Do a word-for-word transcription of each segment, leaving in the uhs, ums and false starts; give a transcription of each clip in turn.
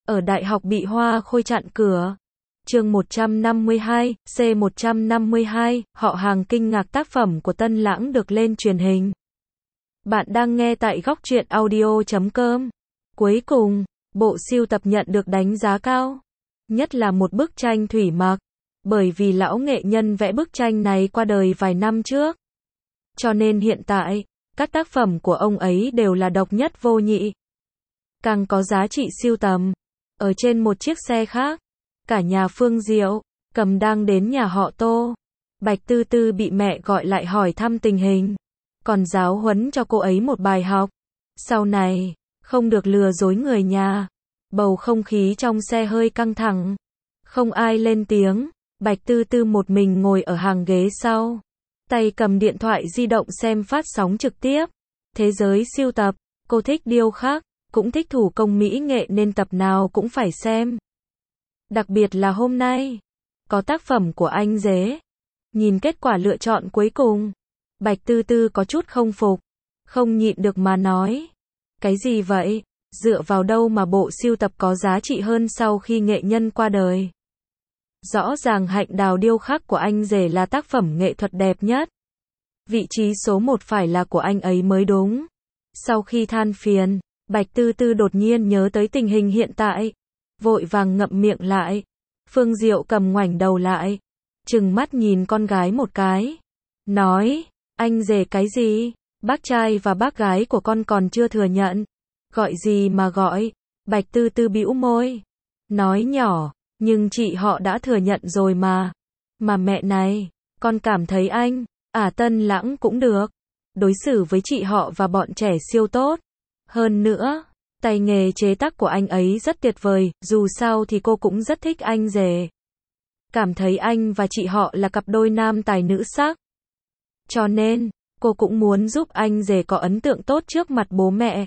ở đại học bị Hoa Khôi chặn cửa. Chương một trăm năm mươi hai, C một trăm năm mươi hai, họ Hàng kinh ngạc tác phẩm của Tân Lãng được lên truyền hình. Bạn đang nghe tại góc truyện audio chấm com. Cuối cùng, bộ sưu tập nhận được đánh giá cao. Nhất là một bức tranh thủy mặc. Bởi vì lão nghệ nhân vẽ bức tranh này qua đời vài năm trước. Cho nên hiện tại, các tác phẩm của ông ấy đều là độc nhất vô nhị. Càng có giá trị sưu tầm. Ở trên một chiếc xe khác, cả nhà Phương Diệu, Cầm đang đến nhà họ Tô. Bạch Tư Tư bị mẹ gọi lại hỏi thăm tình hình. Còn giáo huấn cho cô ấy một bài học. Sau này, không được lừa dối người nhà. Bầu không khí trong xe hơi căng thẳng. Không ai lên tiếng. Bạch Tư Tư một mình ngồi ở hàng ghế sau. Tay cầm điện thoại di động xem phát sóng trực tiếp. Thế giới sưu tập, cô thích điêu khắc, cũng thích thủ công mỹ nghệ nên tập nào cũng phải xem. Đặc biệt là hôm nay, có tác phẩm của anh Dế. Nhìn kết quả lựa chọn cuối cùng, Bạch Tư Tư có chút không phục, không nhịn được mà nói. Cái gì vậy? Dựa vào đâu mà bộ sưu tập có giá trị hơn sau khi nghệ nhân qua đời? Rõ ràng hạnh đào điêu khắc của anh Rể là tác phẩm nghệ thuật đẹp nhất. Vị trí số một phải là của anh ấy mới đúng. Sau khi than phiền, Bạch Tư Tư đột nhiên nhớ tới tình hình hiện tại. Vội vàng ngậm miệng lại. Phương Diệu Cầm ngoảnh đầu lại. Trừng mắt nhìn con gái một cái. Nói, anh Rể cái gì? Bác trai và bác gái của con còn chưa thừa nhận. Gọi gì mà gọi? Bạch Tư Tư bĩu môi. Nói nhỏ. Nhưng chị họ đã thừa nhận rồi mà. Mà mẹ này, con cảm thấy anh, à Tân Lãng cũng được. Đối xử với chị họ và bọn trẻ siêu tốt. Hơn nữa, tay nghề chế tác của anh ấy rất tuyệt vời, dù sao thì cô cũng rất thích anh Rể. Cảm thấy anh và chị họ là cặp đôi nam tài nữ sắc. Cho nên, cô cũng muốn giúp anh Rể có ấn tượng tốt trước mặt bố mẹ.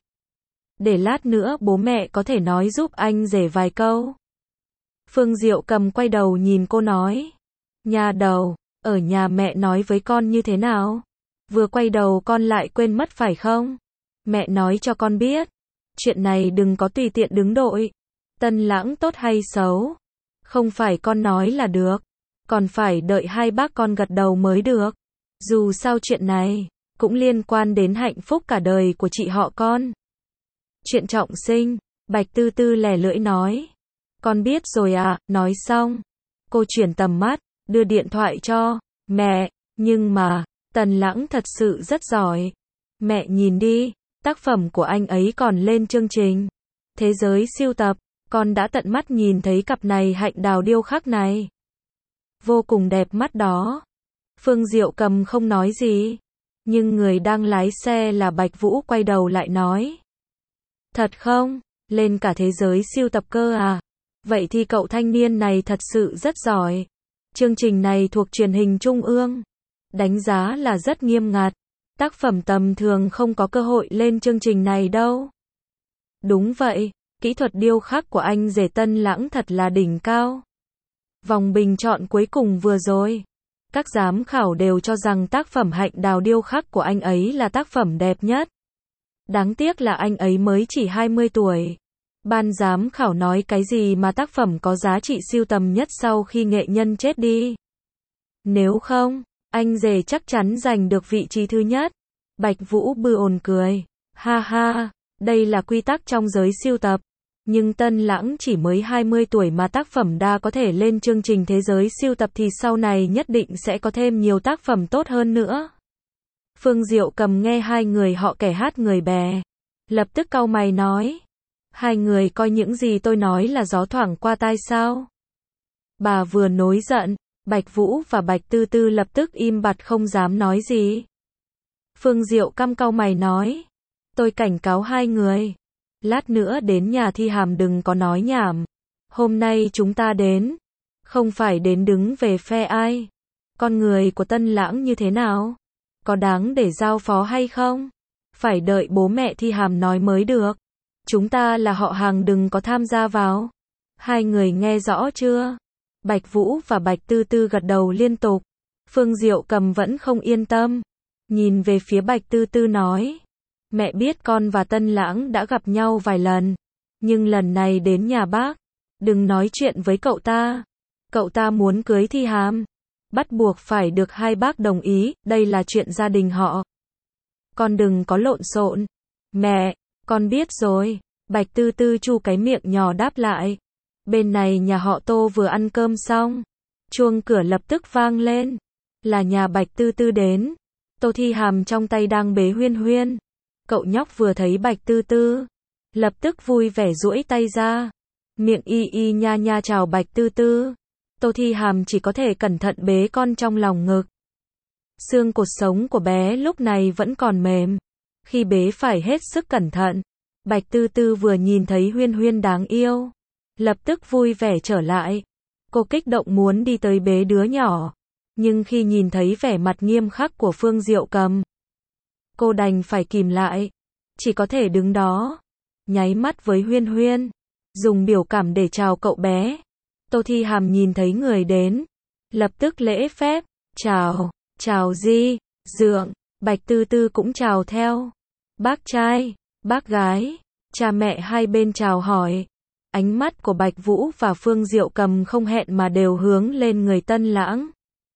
Để lát nữa bố mẹ có thể nói giúp anh Rể vài câu. Phương Diệu Cầm quay đầu nhìn cô nói. Nhà đầu, ở nhà mẹ nói với con như thế nào? Vừa quay đầu con lại quên mất phải không? Mẹ nói cho con biết. Chuyện này đừng có tùy tiện đứng đội. Tân Lãng tốt hay xấu? Không phải con nói là được. Còn phải đợi hai bác con gật đầu mới được. Dù sao chuyện này, cũng liên quan đến hạnh phúc cả đời của chị họ con. Chuyện trọng sinh, Bạch Tư Tư lè lưỡi nói. Con biết rồi à, nói xong. Cô chuyển tầm mắt, đưa điện thoại cho mẹ, nhưng mà, Tân Lãng thật sự rất giỏi. Mẹ nhìn đi, tác phẩm của anh ấy còn lên chương trình. Thế giới sưu tập, con đã tận mắt nhìn thấy cặp này hạnh đào điêu khắc này. Vô cùng đẹp mắt đó. Phương Diệu Cầm không nói gì. Nhưng người đang lái xe là Bạch Vũ quay đầu lại nói. Thật không? Lên cả thế giới sưu tập cơ à? Vậy thì cậu thanh niên này thật sự rất giỏi. Chương trình này thuộc truyền hình trung ương. Đánh giá là rất nghiêm ngặt. Tác phẩm tầm thường không có cơ hội lên chương trình này đâu. Đúng vậy, kỹ thuật điêu khắc của anh Rể Tân Lãng thật là đỉnh cao. Vòng bình chọn cuối cùng vừa rồi. Các giám khảo đều cho rằng tác phẩm hạnh đào điêu khắc của anh ấy là tác phẩm đẹp nhất. Đáng tiếc là anh ấy mới chỉ hai mươi tuổi. Ban giám khảo nói cái gì mà tác phẩm có giá trị sưu tầm nhất sau khi nghệ nhân chết đi. Nếu không, anh Rể chắc chắn giành được vị trí thứ nhất. Bạch Vũ bư ồn cười. Ha ha, đây là quy tắc trong giới sưu tập. Nhưng Tân Lãng chỉ mới hai mươi tuổi mà tác phẩm đã có thể lên chương trình thế giới sưu tập thì sau này nhất định sẽ có thêm nhiều tác phẩm tốt hơn nữa. Phương Diệu Cầm nghe hai người họ kẻ hát người bè. Lập tức cau mày nói. Hai người coi những gì tôi nói là gió thoảng qua tai sao? Bà vừa nổi giận, Bạch Vũ và Bạch Tư Tư lập tức im bặt không dám nói gì. Phương Diệu căm cau mày nói. Tôi cảnh cáo hai người. Lát nữa đến nhà thi hàm đừng có nói nhảm. Hôm nay chúng ta đến. Không phải đến đứng về phe ai. Con người của Tân Lãng như thế nào? Có đáng để giao phó hay không? Phải đợi bố mẹ thi hàm nói mới được. Chúng ta là họ Hàng đừng có tham gia vào. Hai người nghe rõ chưa? Bạch Vũ và Bạch Tư Tư gật đầu liên tục. Phương Diệu Cầm vẫn không yên tâm. Nhìn về phía Bạch Tư Tư nói. Mẹ biết con và Tân Lãng đã gặp nhau vài lần. Nhưng lần này đến nhà bác, đừng nói chuyện với cậu ta. Cậu ta muốn cưới Thi Hàm, bắt buộc phải được hai bác đồng ý, đây là chuyện gia đình họ. Con đừng có lộn xộn. Mẹ, con biết rồi. Bạch Tư Tư chu cái miệng nhỏ đáp lại. Bên này nhà họ Tô vừa ăn cơm xong. Chuông cửa lập tức vang lên. Là nhà Bạch Tư Tư đến. Tô Thi Hàm trong tay đang bế Huyên Huyên. Cậu nhóc vừa thấy Bạch Tư Tư, lập tức vui vẻ duỗi tay ra. Miệng y y nha nha chào Bạch Tư Tư. Tô Thi Hàm chỉ có thể cẩn thận bế con trong lòng ngực. Xương cột sống của bé lúc này vẫn còn mềm. Khi bế phải hết sức cẩn thận. Bạch Tư Tư vừa nhìn thấy Huyên Huyên đáng yêu, lập tức vui vẻ trở lại. Cô kích động muốn đi tới bế đứa nhỏ. Nhưng khi nhìn thấy vẻ mặt nghiêm khắc của Phương Diệu Cầm, cô đành phải kìm lại. Chỉ có thể đứng đó, nháy mắt với Huyên Huyên, dùng biểu cảm để chào cậu bé. Tô Thi Hàm nhìn thấy người đến, lập tức lễ phép, chào, chào Di, Dượng. Bạch Tư Tư cũng chào theo. Bác trai, bác gái, cha mẹ hai bên chào hỏi. Ánh mắt của Bạch Vũ và Phương Diệu Cầm không hẹn mà đều hướng lên người Tân Lãng.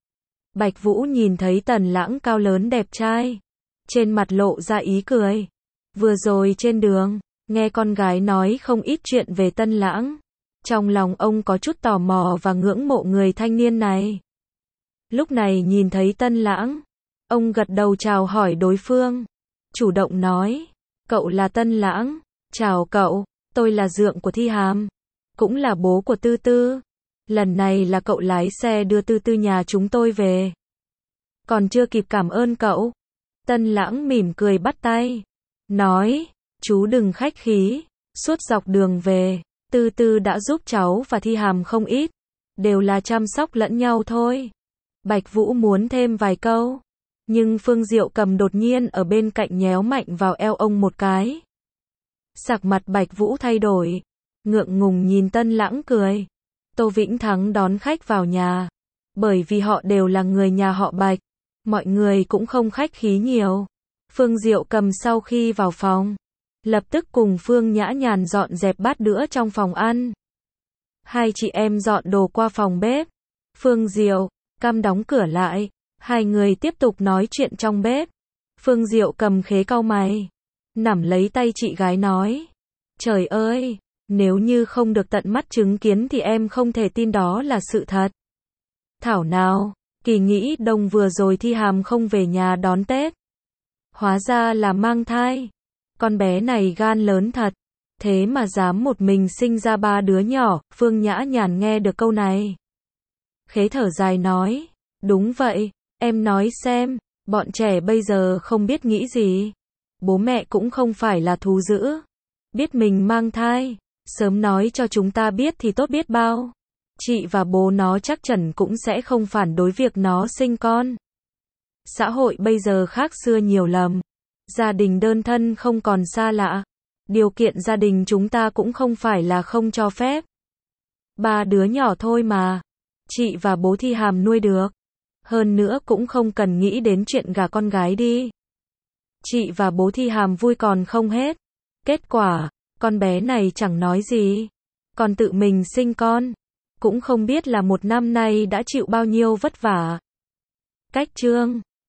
Bạch Vũ nhìn thấy Tần Lãng cao lớn đẹp trai, trên mặt lộ ra ý cười. Vừa rồi trên đường, nghe con gái nói không ít chuyện về Tân Lãng. Trong lòng ông có chút tò mò và ngưỡng mộ người thanh niên này. Lúc này nhìn thấy Tân Lãng, ông gật đầu chào hỏi đối phương. Chủ động nói, cậu là Tân Lãng, chào cậu, tôi là dượng của Thi Hàm, cũng là bố của Tư Tư. Lần này là cậu lái xe đưa Tư Tư nhà chúng tôi về. Còn chưa kịp cảm ơn cậu. Tân Lãng mỉm cười bắt tay, nói, chú đừng khách khí, suốt dọc đường về, Tư Tư đã giúp cháu và Thi Hàm không ít, đều là chăm sóc lẫn nhau thôi. Bạch Vũ muốn thêm vài câu, nhưng Phương Diệu Cầm đột nhiên ở bên cạnh nhéo mạnh vào eo ông một cái. Sắc mặt Bạch Vũ thay đổi, ngượng ngùng nhìn Tân Lãng cười. Tô Vĩnh Thắng đón khách vào nhà, bởi vì họ đều là người nhà họ Bạch, mọi người cũng không khách khí nhiều. Phương Diệu Cầm sau khi vào phòng, lập tức cùng Phương Nhã Nhàn dọn dẹp bát đũa trong phòng ăn. Hai chị em dọn đồ qua phòng bếp. Phương Diệu Cầm đóng cửa lại, hai người tiếp tục nói chuyện trong bếp. Phương Diệu Cầm khế cau mày, nắm lấy tay chị gái nói, trời ơi, nếu như không được tận mắt chứng kiến thì em không thể tin đó là sự thật. Thảo nào, kỳ nghỉ đông vừa rồi Thi Hàm không về nhà đón Tết. Hóa ra là mang thai. Con bé này gan lớn thật, thế mà dám một mình sinh ra ba đứa nhỏ. Phương Nhã Nhàn nghe được câu này, khế thở dài nói, đúng vậy, em nói xem, bọn trẻ bây giờ không biết nghĩ gì. Bố mẹ cũng không phải là thú dữ, biết mình mang thai, sớm nói cho chúng ta biết thì tốt biết bao. Chị và bố nó chắc chắn cũng sẽ không phản đối việc nó sinh con. Xã hội bây giờ khác xưa nhiều lắm. Gia đình đơn thân không còn xa lạ. Điều kiện gia đình chúng ta cũng không phải là không cho phép. Ba đứa nhỏ thôi mà. Chị và bố Thi Hàm nuôi được. Hơn nữa cũng không cần nghĩ đến chuyện gả con gái đi. Chị và bố Thi Hàm vui còn không hết. Kết quả, con bé này chẳng nói gì, còn tự mình sinh con. Cũng không biết là một năm nay đã chịu bao nhiêu vất vả. Cách chương